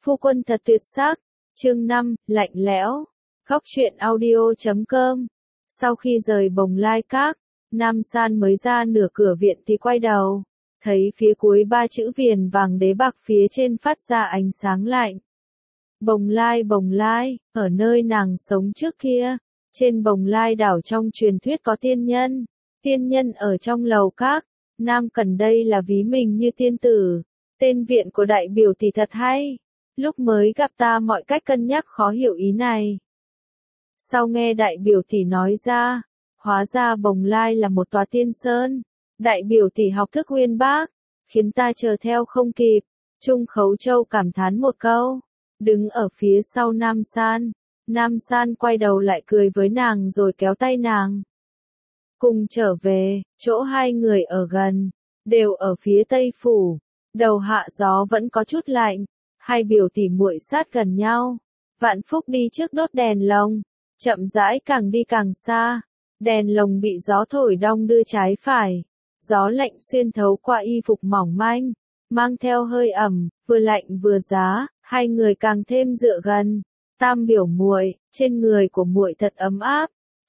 Phu quân thật tuyệt sắc. Chương 5, lạnh lẽo. Góc truyện audio.com. Sau khi rời Bồng Lai Các, Nam San mới ra nửa cửa viện thì quay đầu, thấy phía cuối ba chữ viền vàng đế bạc phía trên phát ra ánh sáng lạnh. Bồng Lai, ở nơi nàng sống trước kia, trên Bồng Lai đảo trong truyền thuyết có tiên nhân ở trong lầu các, Nam cần đây là ví mình như tiên tử, tên viện của đại biểu tỷ thật hay, lúc mới gặp ta mọi cách cân nhắc khó hiểu ý này. Sau nghe đại biểu tỷ nói ra, hóa ra Bồng Lai là một tòa tiên sơn, đại biểu tỷ học thức uyên bác, khiến ta chờ theo không kịp. Trung Khấu Châu cảm thán một câu, đứng ở phía sau Nam San quay đầu lại cười với nàng rồi kéo tay nàng. Cùng trở về, chỗ hai người ở gần, đều ở phía tây phủ, đầu hạ gió vẫn có chút lạnh, hai biểu tỷ muội sát gần nhau. Vạn Phúc đi trước đốt đèn lồng, chậm rãi càng đi càng xa, đèn lồng bị gió thổi đong đưa trái phải, gió lạnh xuyên thấu qua y phục mỏng manh, mang theo hơi ẩm, vừa lạnh vừa giá, hai người càng thêm dựa gần. Tam biểu muội, trên người của muội thật ấm áp.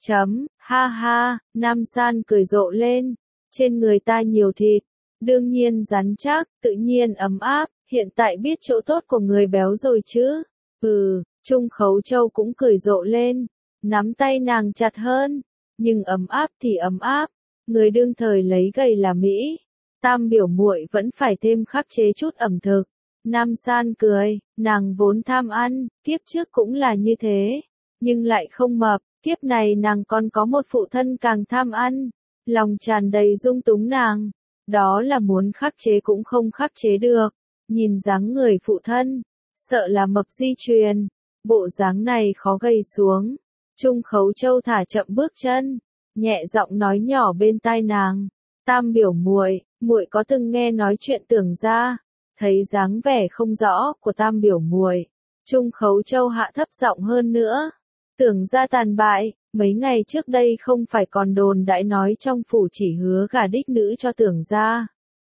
Ha ha, Nam San cười rộ lên, trên người ta nhiều thịt, đương nhiên rắn chắc, tự nhiên ấm áp, hiện tại biết chỗ tốt của người béo rồi chứ. Trung Khấu Châu cũng cười rộ lên, nắm tay nàng chặt hơn, nhưng ấm áp thì ấm áp, người đương thời lấy gầy là mỹ. Tam biểu muội vẫn phải thêm khắc chế chút ẩm thực. Nam San cười, nàng vốn tham ăn, kiếp trước cũng là như thế, nhưng lại không mập, kiếp này nàng còn có một phụ thân càng tham ăn, lòng tràn đầy dung túng nàng, đó là muốn khắc chế cũng không khắc chế được, nhìn dáng người phụ thân, sợ là mập di truyền, bộ dáng này khó gầy xuống. Trung Khấu Châu thả chậm bước chân, nhẹ giọng nói nhỏ bên tai nàng, Tam biểu muội, muội có từng nghe nói chuyện Tưởng gia? Thấy dáng vẻ không rõ của Tam biểu muội, Trung Khấu Châu hạ thấp giọng hơn nữa. Tưởng gia tàn bại, mấy ngày trước đây không phải còn đồn đãi nói trong phủ chỉ hứa gả đích nữ cho Tưởng gia.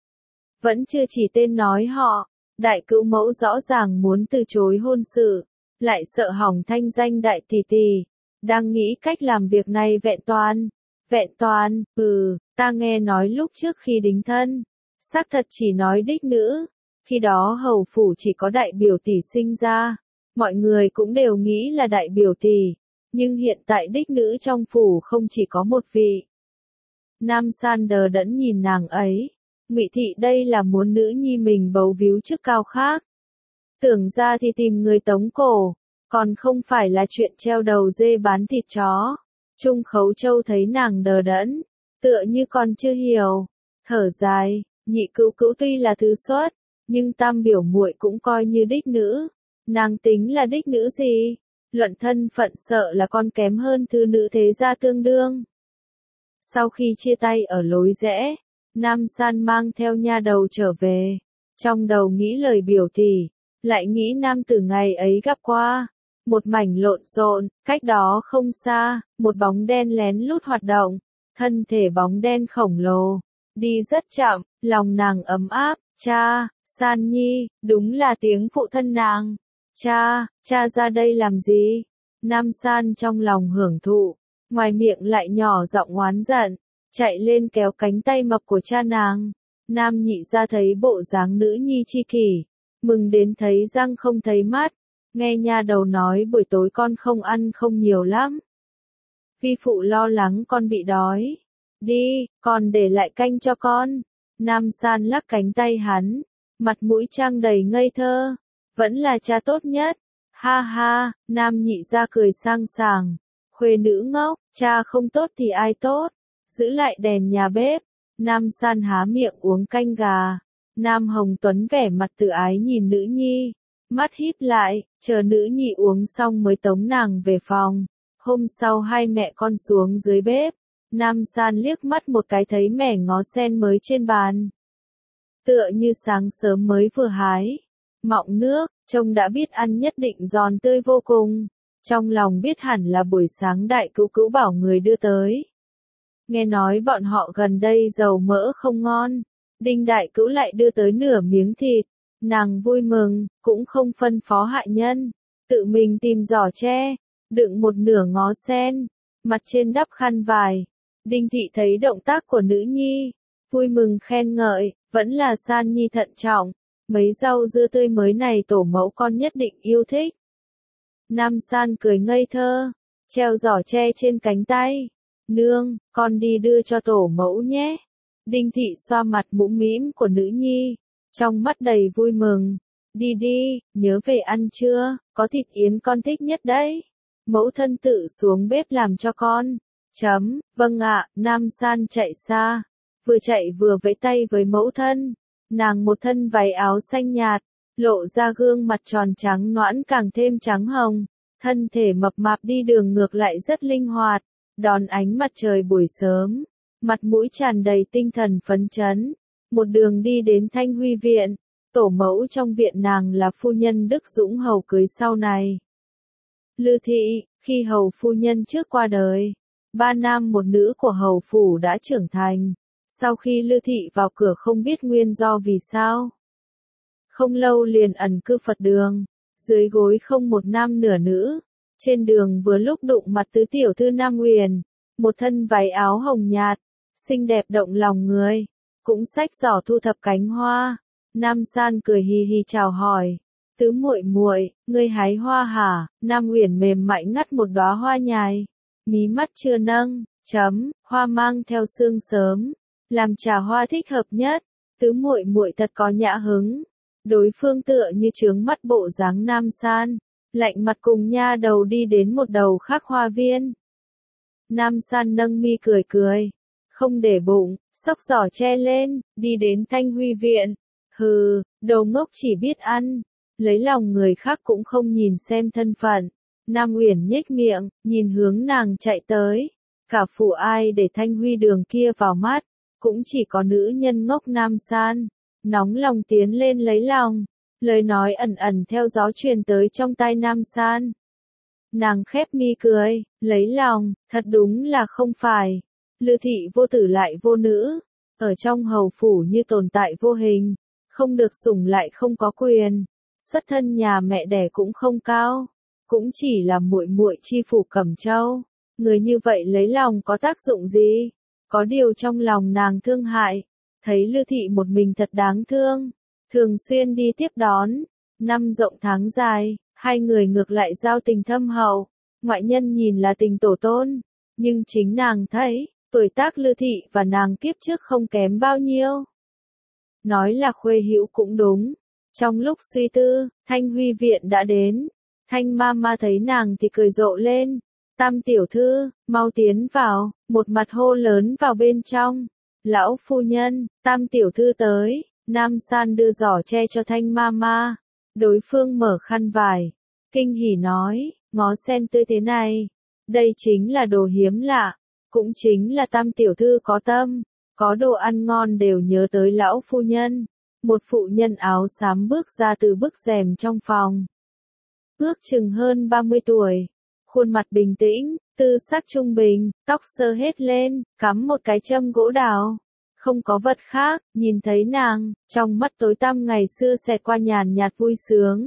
Vẫn chưa chỉ tên nói họ, đại cữu mẫu rõ ràng muốn từ chối hôn sự, lại sợ hỏng thanh danh đại tỷ tỷ, đang nghĩ cách làm việc này vẹn toàn, ta nghe nói lúc trước khi đính thân, xác thật chỉ nói đích nữ. Khi đó hầu phủ chỉ có đại biểu tỷ sinh ra, mọi người cũng đều nghĩ là đại biểu tỷ, nhưng hiện tại đích nữ trong phủ không chỉ có một vị. Nam San đờ đẫn nhìn nàng ấy, Ngụy thị đây là muốn nữ nhi mình bấu víu chức cao khác. Tưởng ra thì tìm người tống cổ, còn không phải là chuyện treo đầu dê bán thịt chó. Trung Khấu Châu thấy nàng đờ đẫn, tựa như còn chưa hiểu, thở dài, nhị cữu cữu tuy là thứ xuất, nhưng Tam biểu muội cũng coi như đích nữ, nàng tính là đích nữ gì? Luận thân phận sợ là con kém hơn thư nữ thế gia tương đương. Sau khi chia tay ở lối rẽ, Nam San mang theo nha đầu trở về, trong đầu nghĩ lời biểu tỷ, lại nghĩ nam tử ngày ấy gặp qua, một mảnh lộn xộn, cách đó không xa, một bóng đen lén lút hoạt động, thân thể bóng đen khổng lồ, đi rất chậm, lòng nàng ấm áp. Cha, San Nhi, đúng là tiếng phụ thân nàng. Cha ra đây làm gì? Nam San trong lòng hưởng thụ, ngoài miệng lại nhỏ giọng oán giận, chạy lên kéo cánh tay mập của cha nàng. Nam nhị ra thấy bộ dáng nữ nhi chi kỷ, mừng đến thấy răng không thấy mắt, nghe nha đầu nói buổi tối con không ăn không nhiều lắm. Vi phụ lo lắng con bị đói. Đi, còn để lại canh cho con. Nam San lắc cánh tay hắn, mặt mũi trang đầy ngây thơ, vẫn là cha tốt nhất. Ha ha, Nam nhị ra cười sang sảng, khuê nữ ngốc, cha không tốt thì ai tốt, giữ lại đèn nhà bếp. Nam San há miệng uống canh gà, Nam Hồng Tuấn vẻ mặt tự ái nhìn nữ nhi, mắt híp lại, chờ nữ nhi uống xong mới tống nàng về phòng. Hôm sau hai mẹ con xuống dưới bếp. Nam San liếc mắt một cái thấy mẻ ngó sen mới trên bàn. Tựa như sáng sớm mới vừa hái. Mọng nước, trông đã biết ăn nhất định giòn tươi vô cùng. Trong lòng biết hẳn là buổi sáng đại cữu cữu bảo người đưa tới. Nghe nói bọn họ gần đây dầu mỡ không ngon. Đinh đại cữu lại đưa tới nửa miếng thịt. Nàng vui mừng, cũng không phân phó hạ nhân, tự mình tìm giỏ tre, đựng một nửa ngó sen, mặt trên đắp khăn vải. Đinh thị thấy động tác của nữ nhi, vui mừng khen ngợi, vẫn là San nhi thận trọng, mấy rau dưa tươi mới này tổ mẫu con nhất định yêu thích. Nam San cười ngây thơ, treo giỏ tre trên cánh tay. Nương, con đi đưa cho tổ mẫu nhé. Đinh thị xoa mặt mũm mĩm của nữ nhi, trong mắt đầy vui mừng. Đi đi, nhớ về ăn trưa, có thịt yến con thích nhất đấy. Mẫu thân tự xuống bếp làm cho con. Vâng ạ, Nam San chạy xa, vừa chạy vừa vẫy tay với mẫu thân. Nàng một thân váy áo xanh nhạt, lộ ra gương mặt tròn trắng nõn càng thêm trắng hồng, thân thể mập mạp đi đường ngược lại rất linh hoạt, đón ánh mặt trời buổi sớm, mặt mũi tràn đầy tinh thần phấn chấn, một đường đi đến Thanh Huy viện, tổ mẫu trong viện nàng là phu nhân Đức Dũng hầu cưới sau này. Lư thị, khi hầu phu nhân trước qua đời, 3 nam một nữ của hầu phủ đã trưởng thành. Sau khi Lư thị vào cửa không biết nguyên do vì sao. Không lâu liền ẩn cư Phật đường, dưới gối không một nam nửa nữ. Trên đường vừa lúc đụng mặt tứ tiểu thư Nam Uyển, một thân váy áo hồng nhạt, xinh đẹp động lòng người, cũng xách giỏ thu thập cánh hoa. Nam San cười hì hì chào hỏi, tứ muội muội, ngươi hái hoa hả? Nam Uyển mềm mại ngắt một đóa hoa nhài, mí mắt chưa nâng, hoa mang theo sương sớm, làm trà hoa thích hợp nhất. Tứ muội muội thật có nhã hứng. Đối phương tựa như trướng mắt bộ dáng Nam San, lạnh mặt cùng nha đầu đi đến một đầu khác hoa viên. Nam San nâng mi cười cười, không để bụng, xốc giỏ tre lên, đi đến Thanh Huy viện. Hừ, đồ ngốc chỉ biết ăn, lấy lòng người khác cũng không nhìn xem thân phận. Nam Uyển nhếch miệng, nhìn hướng nàng chạy tới. Cả phủ ai để Thanh Huy đường kia vào mắt, cũng chỉ có nữ nhân ngốc Nam San. Nóng lòng tiến lên lấy lòng, lời nói ẩn ẩn theo gió truyền tới trong tai Nam San. Nàng khép mi cười, lấy lòng, thật đúng là không phải. Lư thị vô tử lại vô nữ, ở trong hầu phủ như tồn tại vô hình, không được sủng lại không có quyền, xuất thân nhà mẹ đẻ cũng không cao, cũng chỉ là muội muội chi phủ Cẩm Châu. Người như vậy lấy lòng có tác dụng gì? Có điều trong lòng nàng thương hại, thấy Lư thị một mình thật đáng thương, thường xuyên đi tiếp đón, năm rộng tháng dài, hai người ngược lại giao tình thâm hậu, ngoại nhân nhìn là tình tổ tôn, nhưng chính nàng thấy, tuổi tác Lư thị và nàng kiếp trước không kém bao nhiêu. Nói là khuê hữu cũng đúng. Trong lúc suy tư, Thanh Huy viện đã đến, Thanh Mama thấy nàng thì cười rộ lên. Tam tiểu thư, mau tiến vào, một mặt hô lớn vào bên trong. Lão phu nhân, Tam tiểu thư tới. Nam San đưa giỏ tre cho Thanh Mama. Đối phương mở khăn vải, kinh hỉ nói, ngó sen tươi thế này, đây chính là đồ hiếm lạ, cũng chính là Tam tiểu thư có tâm, có đồ ăn ngon đều nhớ tới lão phu nhân. Một phụ nhân áo xám bước ra từ bức rèm trong phòng. Ước chừng hơn 30 tuổi, khuôn mặt bình tĩnh, tư sắc trung bình, tóc sơ hết lên, cắm một cái châm gỗ đào. Không có vật khác, nhìn thấy nàng, trong mắt tối tăm ngày xưa xẹt qua nhàn nhạt vui sướng.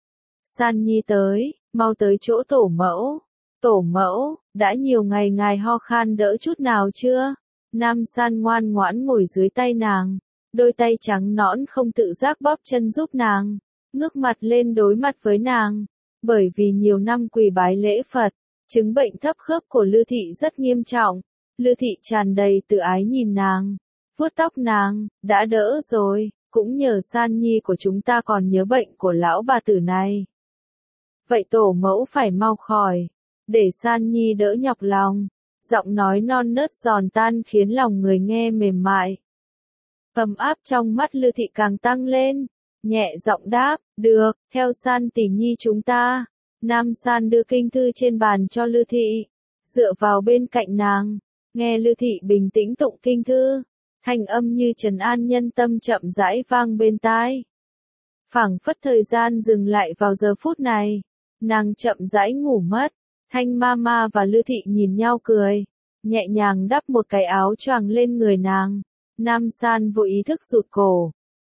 San nhi tới, mau tới chỗ tổ mẫu. Tổ mẫu, đã nhiều ngày ngài ho khan đỡ chút nào chưa? Nam San ngoan ngoãn ngồi dưới tay nàng, đôi tay trắng nõn không tự giác bóp chân giúp nàng, ngước mặt lên đối mặt với nàng. Bởi vì nhiều năm quỳ bái lễ Phật, chứng bệnh thấp khớp của Lư thị rất nghiêm trọng. Lư thị tràn đầy tự ái nhìn nàng, vuốt tóc nàng, đã đỡ rồi, cũng nhờ San nhi của chúng ta còn nhớ bệnh của lão bà tử này. Vậy tổ mẫu phải mau khỏi, để San nhi đỡ nhọc lòng. Giọng nói non nớt giòn tan khiến lòng người nghe mềm mại. Ấm áp trong mắt Lư thị càng tăng lên, nhẹ giọng đáp, được, theo San tỷ nhi chúng ta. Nam San đưa kinh thư trên bàn cho Lư thị, dựa vào bên cạnh nàng, nghe Lư thị bình tĩnh tụng kinh thư, thanh âm như trấn an nhân tâm chậm rãi vang bên tai. Phảng phất thời gian dừng lại vào giờ phút này, nàng chậm rãi ngủ mất. Thanh Mama và Lư thị nhìn nhau cười, nhẹ nhàng đắp một cái áo choàng lên người nàng. Nam San vô ý thức rụt cổ,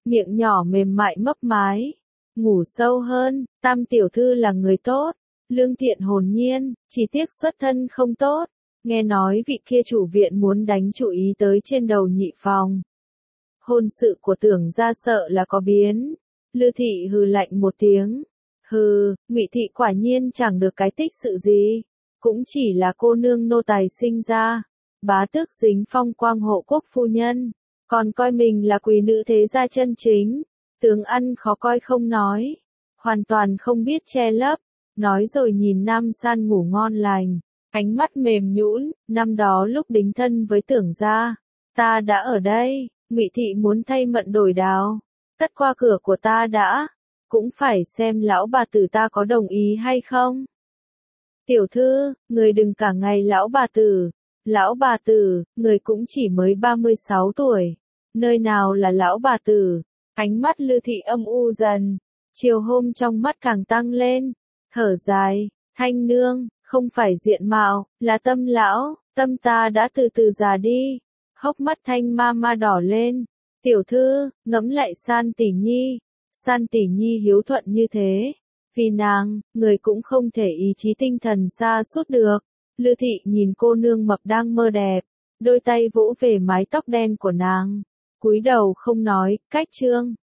miệng nhỏ mềm mại mấp mái. Ngủ sâu hơn, Tam tiểu thư là người tốt, lương thiện hồn nhiên, chỉ tiếc xuất thân không tốt. Nghe nói vị kia chủ viện muốn đánh chủ ý tới trên đầu nhị phòng. Hôn sự của Tưởng gia sợ là có biến. Lư thị hừ lạnh một tiếng. Hừ, Ngụy thị quả nhiên chẳng được cái tích sự gì, cũng chỉ là cô nương nô tài sinh ra, bá tước dính phong quang hộ quốc phu nhân, còn coi mình là quý nữ thế gia chân chính, tướng ăn khó coi không nói, hoàn toàn không biết che lấp, nói rồi nhìn Nam San ngủ ngon lành, ánh mắt mềm nhũn, năm đó lúc đính thân với Tưởng gia, ta đã ở đây, Ngụy thị muốn thay mận đổi đào, tất qua cửa của ta đã. Cũng phải xem lão bà tử ta có đồng ý hay không. Tiểu thư, người đừng cả ngày lão bà tử. Lão bà tử, người cũng chỉ mới 36 tuổi. Nơi nào là lão bà tử? Ánh mắt Lư thị âm u dần. Chiều hôm trong mắt càng tăng lên. Thở dài, Thanh nương, không phải diện mạo, là tâm lão. Tâm ta đã từ từ già đi. Hốc mắt Thanh ma ma đỏ lên. Tiểu thư, ngẫm lại San tỷ nhi. San tỷ nhi hiếu thuận như thế, vì nàng, người cũng không thể ý chí tinh thần xa suốt được. Lư thị nhìn cô nương mập đang mơ đẹp, đôi tay vỗ về mái tóc đen của nàng, cúi đầu không nói, cách chương.